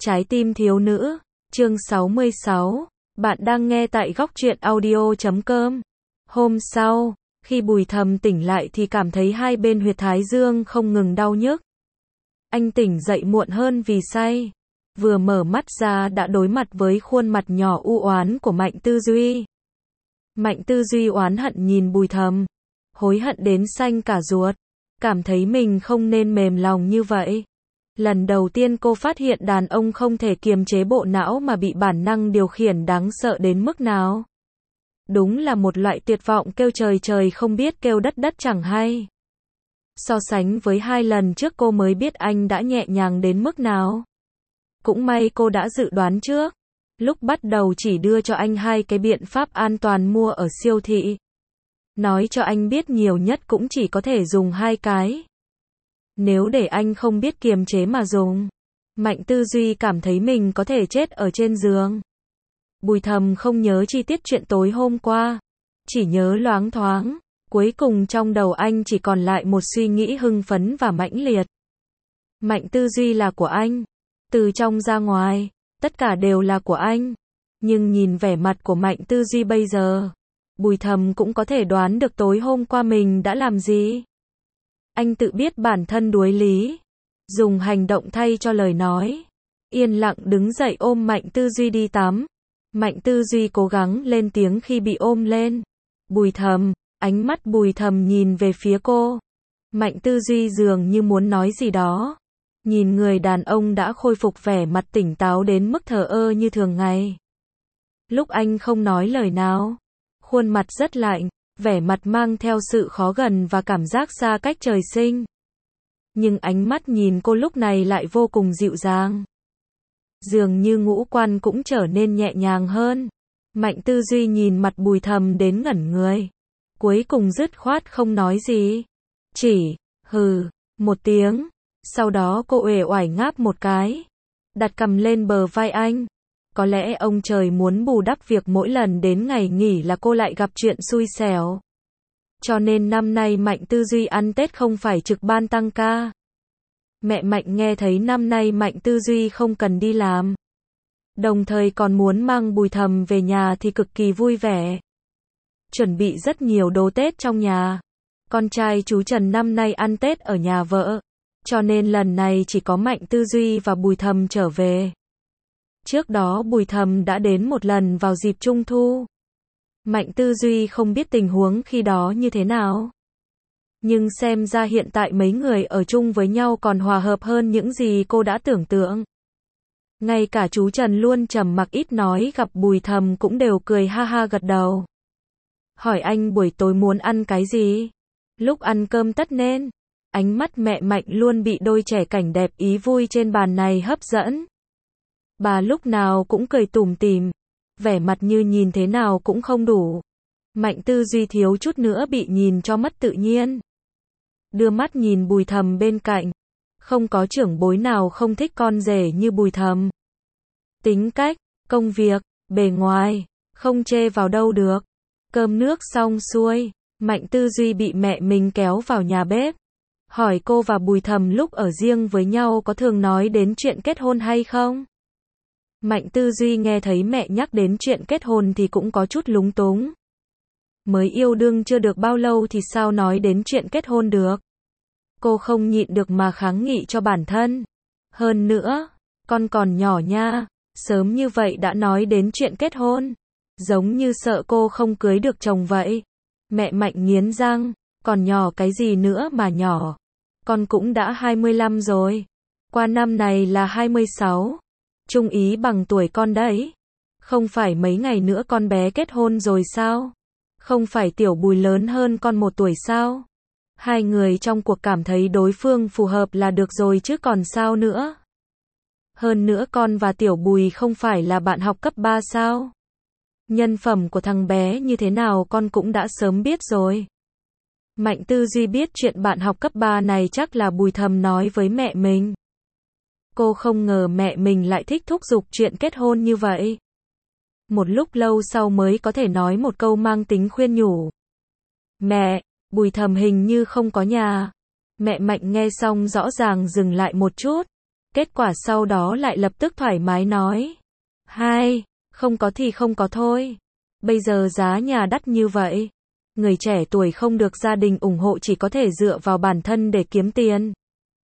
Trái tim thiếu nữ, chương 66. Bạn đang nghe tại góc truyện audio.com. Hôm sau, khi Bùi Thầm tỉnh lại thì cảm thấy hai bên huyệt thái dương không ngừng đau nhức. Anh tỉnh dậy muộn hơn vì say. Vừa mở mắt ra đã đối mặt với khuôn mặt nhỏ u oán của Mạnh Tư Duy. Mạnh Tư Duy oán hận nhìn Bùi Thầm, hối hận đến xanh cả ruột, cảm thấy mình không nên mềm lòng như vậy. Lần đầu tiên cô phát hiện đàn ông không thể kiềm chế bộ não mà bị bản năng điều khiển đáng sợ đến mức nào. Đúng là một loại tuyệt vọng kêu trời trời không biết kêu đất đất chẳng hay. So sánh với 2 lần trước cô mới biết anh đã nhẹ nhàng đến mức nào. Cũng may cô đã dự đoán trước. Lúc bắt đầu chỉ đưa cho anh 2 cái biện pháp an toàn mua ở siêu thị. Nói cho anh biết nhiều nhất cũng chỉ có thể dùng 2 cái. Nếu để anh không biết kiềm chế mà dùng, Mạnh Tư Duy cảm thấy mình có thể chết ở trên giường. Bùi Thầm không nhớ chi tiết chuyện tối hôm qua, chỉ nhớ loáng thoáng. Cuối cùng trong đầu anh chỉ còn lại một suy nghĩ hưng phấn và mãnh liệt. Mạnh Tư Duy là của anh. Từ trong ra ngoài, tất cả đều là của anh. Nhưng nhìn vẻ mặt của Mạnh Tư Duy bây giờ, Bùi Thầm cũng có thể đoán được tối hôm qua mình đã làm gì. Anh tự biết bản thân đuối lý, dùng hành động thay cho lời nói. Yên lặng đứng dậy ôm Mạnh Tư Duy đi tắm. Mạnh Tư Duy cố gắng lên tiếng khi bị ôm lên. Bùi Thầm, ánh mắt Bùi Thầm nhìn về phía cô. Mạnh Tư Duy dường như muốn nói gì đó. Nhìn người đàn ông đã khôi phục vẻ mặt tỉnh táo đến mức thờ ơ như thường ngày. Lúc anh không nói lời nào, khuôn mặt rất lạnh, vẻ mặt mang theo sự khó gần và cảm giác xa cách trời sinh. Nhưng ánh mắt nhìn cô lúc này lại vô cùng dịu dàng. Dường như ngũ quan cũng trở nên nhẹ nhàng hơn. Mạnh Tư Duy nhìn mặt Bùi Thầm đến ngẩn người. Cuối cùng dứt khoát không nói gì. Chỉ, hừ, một tiếng. Sau đó cô uể oải ngáp một cái. Đặt cằm lên bờ vai anh. Có lẽ ông trời muốn bù đắp việc mỗi lần đến ngày nghỉ là cô lại gặp chuyện xui xẻo. Cho nên năm nay Mạnh Tư Duy ăn Tết không phải trực ban tăng ca. Mẹ Mạnh nghe thấy năm nay Mạnh Tư Duy không cần đi làm, đồng thời còn muốn mang Bùi Thầm về nhà thì cực kỳ vui vẻ. Chuẩn bị rất nhiều đồ Tết trong nhà. Con trai chú Trần năm nay ăn Tết ở nhà vợ, cho nên lần này chỉ có Mạnh Tư Duy và Bùi Thầm trở về. Trước đó Bùi Thầm đã đến một lần vào dịp Trung Thu. Mạnh Tư Duy không biết tình huống khi đó như thế nào. Nhưng xem ra hiện tại mấy người ở chung với nhau còn hòa hợp hơn những gì cô đã tưởng tượng. Ngay cả chú Trần luôn trầm mặc ít nói gặp Bùi Thầm cũng đều cười ha ha gật đầu. Hỏi anh buổi tối muốn ăn cái gì? Lúc ăn cơm tất nên. Ánh mắt mẹ Mạnh luôn bị đôi trẻ cảnh đẹp ý vui trên bàn này hấp dẫn. Bà lúc nào cũng cười tủm tỉm, vẻ mặt như nhìn thế nào cũng không đủ. Mạnh Tư Duy thiếu chút nữa bị nhìn cho mất tự nhiên. Đưa mắt nhìn Bùi Thầm bên cạnh. Không có trưởng bối nào không thích con rể như Bùi Thầm. Tính cách, công việc, bề ngoài, không chê vào đâu được. Cơm nước xong xuôi, Mạnh Tư Duy bị mẹ mình kéo vào nhà bếp. Hỏi cô và Bùi Thầm lúc ở riêng với nhau có thường nói đến chuyện kết hôn hay không? Mạnh Tư Duy nghe thấy mẹ nhắc đến chuyện kết hôn thì cũng có chút lúng túng. Mới yêu đương chưa được bao lâu thì sao nói đến chuyện kết hôn được? Cô không nhịn được mà kháng nghị cho bản thân. Hơn nữa, con còn nhỏ nha, sớm như vậy đã nói đến chuyện kết hôn. Giống như sợ cô không cưới được chồng vậy. Mẹ Mạnh nghiến răng, còn nhỏ cái gì nữa mà nhỏ. Con cũng đã 25 rồi. Qua năm này là 26. Trung ý bằng tuổi con đấy. Không phải mấy ngày nữa con bé kết hôn rồi sao? Không phải Tiểu Bùi lớn hơn con 1 tuổi sao? Hai người trong cuộc cảm thấy đối phương phù hợp là được rồi chứ còn sao nữa? Hơn nữa con và Tiểu Bùi không phải là bạn học cấp 3 sao? Nhân phẩm của thằng bé như thế nào con cũng đã sớm biết rồi. Mạnh Tư Duy biết chuyện bạn học cấp 3 này chắc là Bùi Thầm nói với mẹ mình. Cô không ngờ mẹ mình lại thích thúc giục chuyện kết hôn như vậy. Một lúc lâu sau mới có thể nói một câu mang tính khuyên nhủ. Mẹ, Bùi Thầm hình như không có nhà. Mẹ Mạnh nghe xong rõ ràng dừng lại một chút. Kết quả sau đó lại lập tức thoải mái nói. Hai, không có thì không có thôi. Bây giờ giá nhà đắt như vậy. Người trẻ tuổi không được gia đình ủng hộ chỉ có thể dựa vào bản thân để kiếm tiền.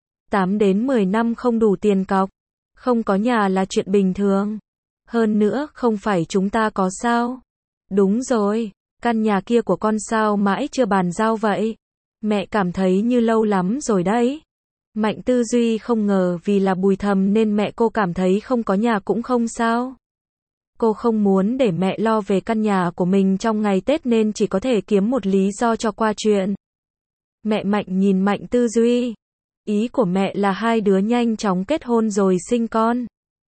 8 đến 10 năm không đủ tiền cọc. Không có nhà là chuyện bình thường. Hơn nữa, không phải chúng ta có sao? Đúng rồi, căn nhà kia của con sao mãi chưa bàn giao vậy? Mẹ cảm thấy như lâu lắm rồi đấy. Mạnh tư duy không ngờ vì là Bùi Thầm nên mẹ cô cảm thấy không có nhà cũng không sao. Cô không muốn để mẹ lo về căn nhà của mình trong ngày Tết nên chỉ có thể kiếm một lý do cho qua chuyện. Mẹ Mạnh nhìn Mạnh tư duy. Ý của mẹ là hai đứa nhanh chóng kết hôn rồi sinh con.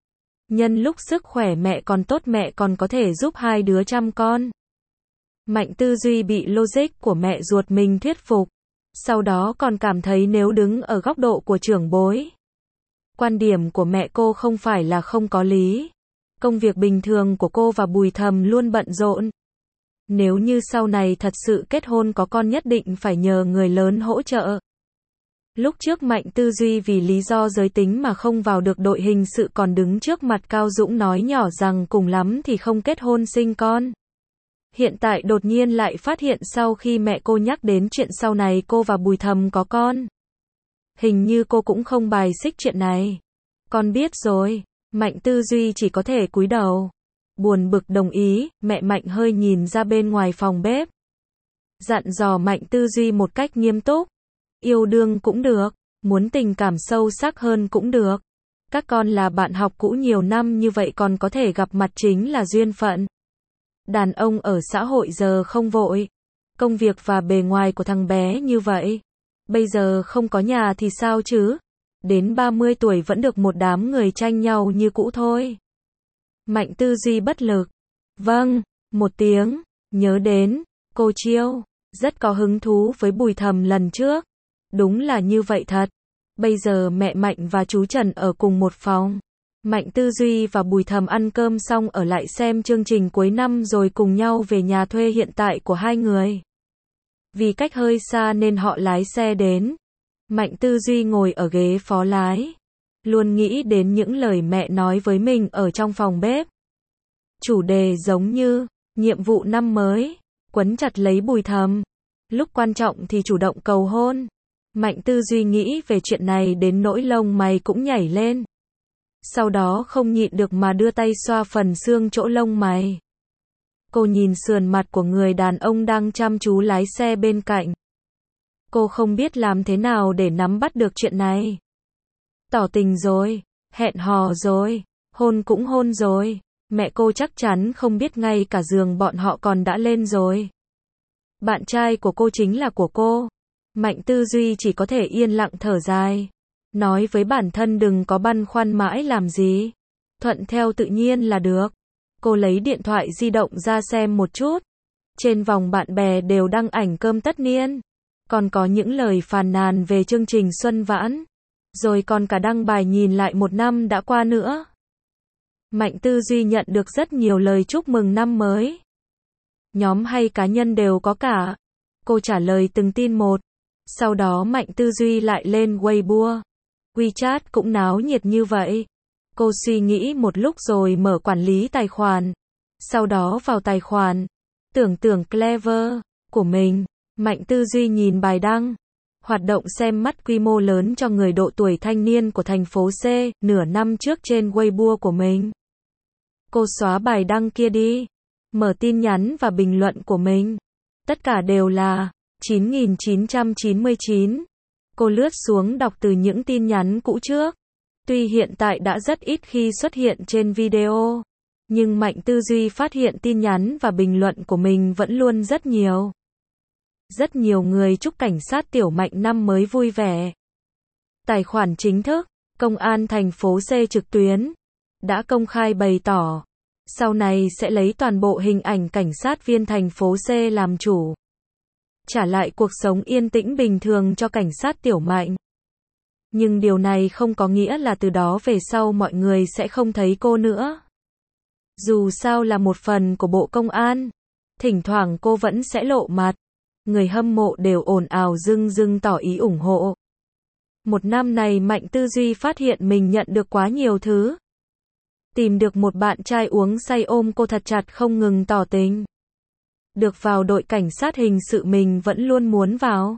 Nhân lúc sức khỏe mẹ còn tốt mẹ còn có thể giúp hai đứa chăm con. Mạnh tư duy bị logic của mẹ ruột mình thuyết phục. Sau đó còn cảm thấy nếu đứng ở góc độ của trưởng bối. Quan điểm của mẹ cô không phải là không có lý. Công việc bình thường của cô và Bùi Thầm luôn bận rộn. Nếu như sau này thật sự kết hôn có con nhất định phải nhờ người lớn hỗ trợ. Lúc trước Mạnh tư duy vì lý do giới tính mà không vào được đội hình sự còn đứng trước mặt Cao Dũng nói nhỏ rằng cùng lắm thì không kết hôn sinh con. Hiện tại đột nhiên lại phát hiện sau khi mẹ cô nhắc đến chuyện sau này cô và Bùi Thầm có con. Hình như cô cũng không bài xích chuyện này. Con biết rồi, Mạnh tư duy chỉ có thể cúi đầu. Buồn bực đồng ý, mẹ Mạnh hơi nhìn ra bên ngoài phòng bếp. Dặn dò Mạnh tư duy một cách nghiêm túc. Yêu đương cũng được, muốn tình cảm sâu sắc hơn cũng được. Các con là bạn học cũ nhiều năm như vậy còn có thể gặp mặt chính là duyên phận. Đàn ông ở xã hội giờ không vội. Công việc và bề ngoài của thằng bé như vậy. Bây giờ không có nhà thì sao chứ? Đến 30 tuổi vẫn được một đám người tranh nhau như cũ thôi. Mạnh tư duy bất lực. Vâng, một tiếng. Nhớ đến, cô Chiêu. Rất có hứng thú với Bùi Thầm lần trước. Đúng là như vậy thật. Bây giờ mẹ Mạnh và chú Trần ở cùng một phòng. Mạnh tư duy và Bùi Thầm ăn cơm xong ở lại xem chương trình cuối năm rồi cùng nhau về nhà thuê hiện tại của hai người. Vì cách hơi xa nên họ lái xe đến. Mạnh tư duy ngồi ở ghế phó lái. Luôn nghĩ đến những lời mẹ nói với mình ở trong phòng bếp. Chủ đề giống như, nhiệm vụ năm mới, quấn chặt lấy Bùi Thầm. Lúc quan trọng thì chủ động cầu hôn. Mạnh tư duy nghĩ về chuyện này đến nỗi lông mày cũng nhảy lên. Sau đó không nhịn được mà đưa tay xoa phần xương chỗ lông mày. Cô nhìn sườn mặt của người đàn ông đang chăm chú lái xe bên cạnh. Cô không biết làm thế nào để nắm bắt được chuyện này. Tỏ tình rồi, hẹn hò rồi, hôn cũng hôn rồi. Mẹ cô chắc chắn không biết ngay cả giường bọn họ còn đã lên rồi. Bạn trai của cô chính là của cô. Mạnh tư duy chỉ có thể yên lặng thở dài. Nói với bản thân đừng có băn khoăn mãi làm gì. Thuận theo tự nhiên là được. Cô lấy điện thoại di động ra xem một chút. Trên vòng bạn bè đều đăng ảnh cơm tất niên. Còn có những lời phàn nàn về chương trình Xuân Vãn. Rồi còn cả đăng bài nhìn lại một năm đã qua nữa. Mạnh tư duy nhận được rất nhiều lời chúc mừng năm mới. Nhóm hay cá nhân đều có cả. Cô trả lời từng tin một. Sau đó Mạnh tư duy lại lên Weibo. WeChat cũng náo nhiệt như vậy. Cô suy nghĩ một lúc rồi mở quản lý tài khoản. Sau đó vào tài khoản tưởng clever của mình. Mạnh tư duy nhìn bài đăng. Hoạt động xem mắt quy mô lớn cho người độ tuổi thanh niên của thành phố C, nửa năm trước trên Weibo của mình. Cô xóa bài đăng kia đi. Mở tin nhắn và bình luận của mình. Tất cả đều là 9999. Cô lướt xuống đọc từ những tin nhắn cũ trước. Tuy hiện tại đã rất ít khi xuất hiện trên video, nhưng Mạnh tư duy phát hiện tin nhắn và bình luận của mình vẫn luôn rất nhiều. Rất nhiều người chúc cảnh sát Tiểu Mạnh năm mới vui vẻ. Tài khoản chính thức, Công an thành phố C trực tuyến, đã công khai bày tỏ, sau này sẽ lấy toàn bộ hình ảnh cảnh sát viên thành phố C làm chủ. Trả lại cuộc sống yên tĩnh bình thường cho cảnh sát Tiểu Mạnh. Nhưng điều này không có nghĩa là từ đó về sau mọi người sẽ không thấy cô nữa. Dù sao là một phần của Bộ Công an, thỉnh thoảng cô vẫn sẽ lộ mặt. Người hâm mộ đều ồn ào rưng rưng tỏ ý ủng hộ. Một năm này Mạnh Tư Duy phát hiện mình nhận được quá nhiều thứ. Tìm được một bạn trai uống say ôm cô thật chặt không ngừng tỏ tình. Được vào đội cảnh sát hình sự mình vẫn luôn muốn vào.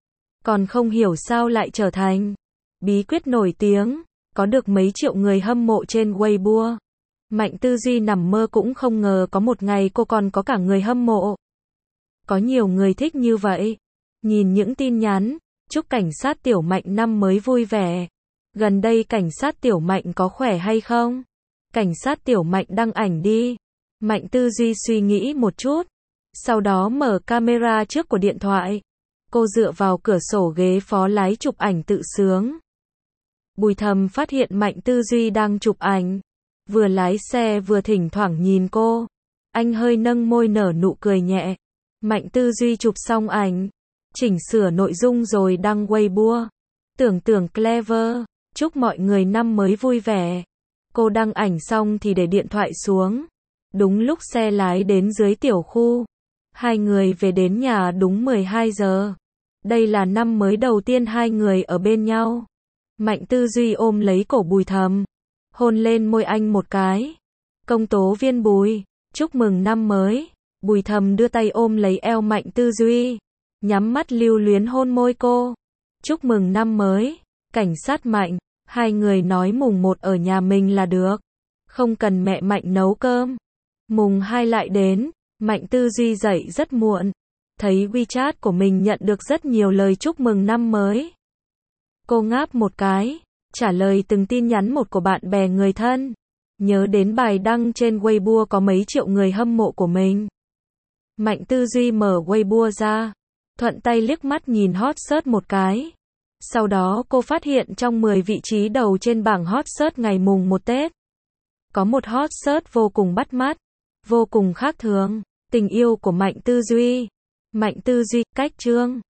Còn không hiểu sao lại trở thành bí quyết nổi tiếng, có được mấy triệu người hâm mộ trên Weibo. Mạnh Tư Duy nằm mơ cũng không ngờ có một ngày cô còn có cả người hâm mộ. Có nhiều người thích như vậy. Nhìn những tin nhắn, chúc cảnh sát Tiểu Mạnh năm mới vui vẻ. Gần đây cảnh sát Tiểu Mạnh có khỏe hay không? Cảnh sát Tiểu Mạnh đăng ảnh đi. Mạnh Tư Duy suy nghĩ một chút. Sau đó mở camera trước của điện thoại. Cô dựa vào cửa sổ ghế phó lái chụp ảnh tự sướng. Bùi Thầm phát hiện Mạnh Tư Duy đang chụp ảnh. Vừa lái xe vừa thỉnh thoảng nhìn cô. Anh hơi nâng môi nở nụ cười nhẹ. Mạnh Tư Duy chụp xong ảnh. Chỉnh sửa nội dung rồi đăng Weibo. Tưởng clever. Chúc mọi người năm mới vui vẻ. Cô đăng ảnh xong thì để điện thoại xuống. Đúng lúc xe lái đến dưới tiểu khu. Hai người về đến nhà đúng 12 giờ. Đây là năm mới đầu tiên hai người ở bên nhau. Mạnh Tư Duy ôm lấy cổ Bùi Thầm. Hôn lên môi anh một cái. Công tố viên Bùi, chúc mừng năm mới. Bùi Thầm đưa tay ôm lấy eo Mạnh Tư Duy. Nhắm mắt lưu luyến hôn môi cô. Chúc mừng năm mới. Cảnh sát Mạnh, hai người nói mùng 1 ở nhà mình là được. Không cần mẹ Mạnh nấu cơm. Mùng 2 lại đến, Mạnh Tư Duy dậy rất muộn. Thấy WeChat của mình nhận được rất nhiều lời chúc mừng năm mới. Cô ngáp một cái, trả lời từng tin nhắn một của bạn bè người thân. Nhớ đến bài đăng trên Weibo có mấy triệu người hâm mộ của mình. Mạnh Tư Duy mở Weibo ra, thuận tay liếc mắt nhìn hot search một cái. Sau đó cô phát hiện trong 10 vị trí đầu trên bảng hot search ngày mùng 1 Tết. Có một hot search vô cùng bắt mắt, vô cùng khác thường. Tình yêu của Mạnh Tư Duy. Mạnh Tư Duy, cách chương.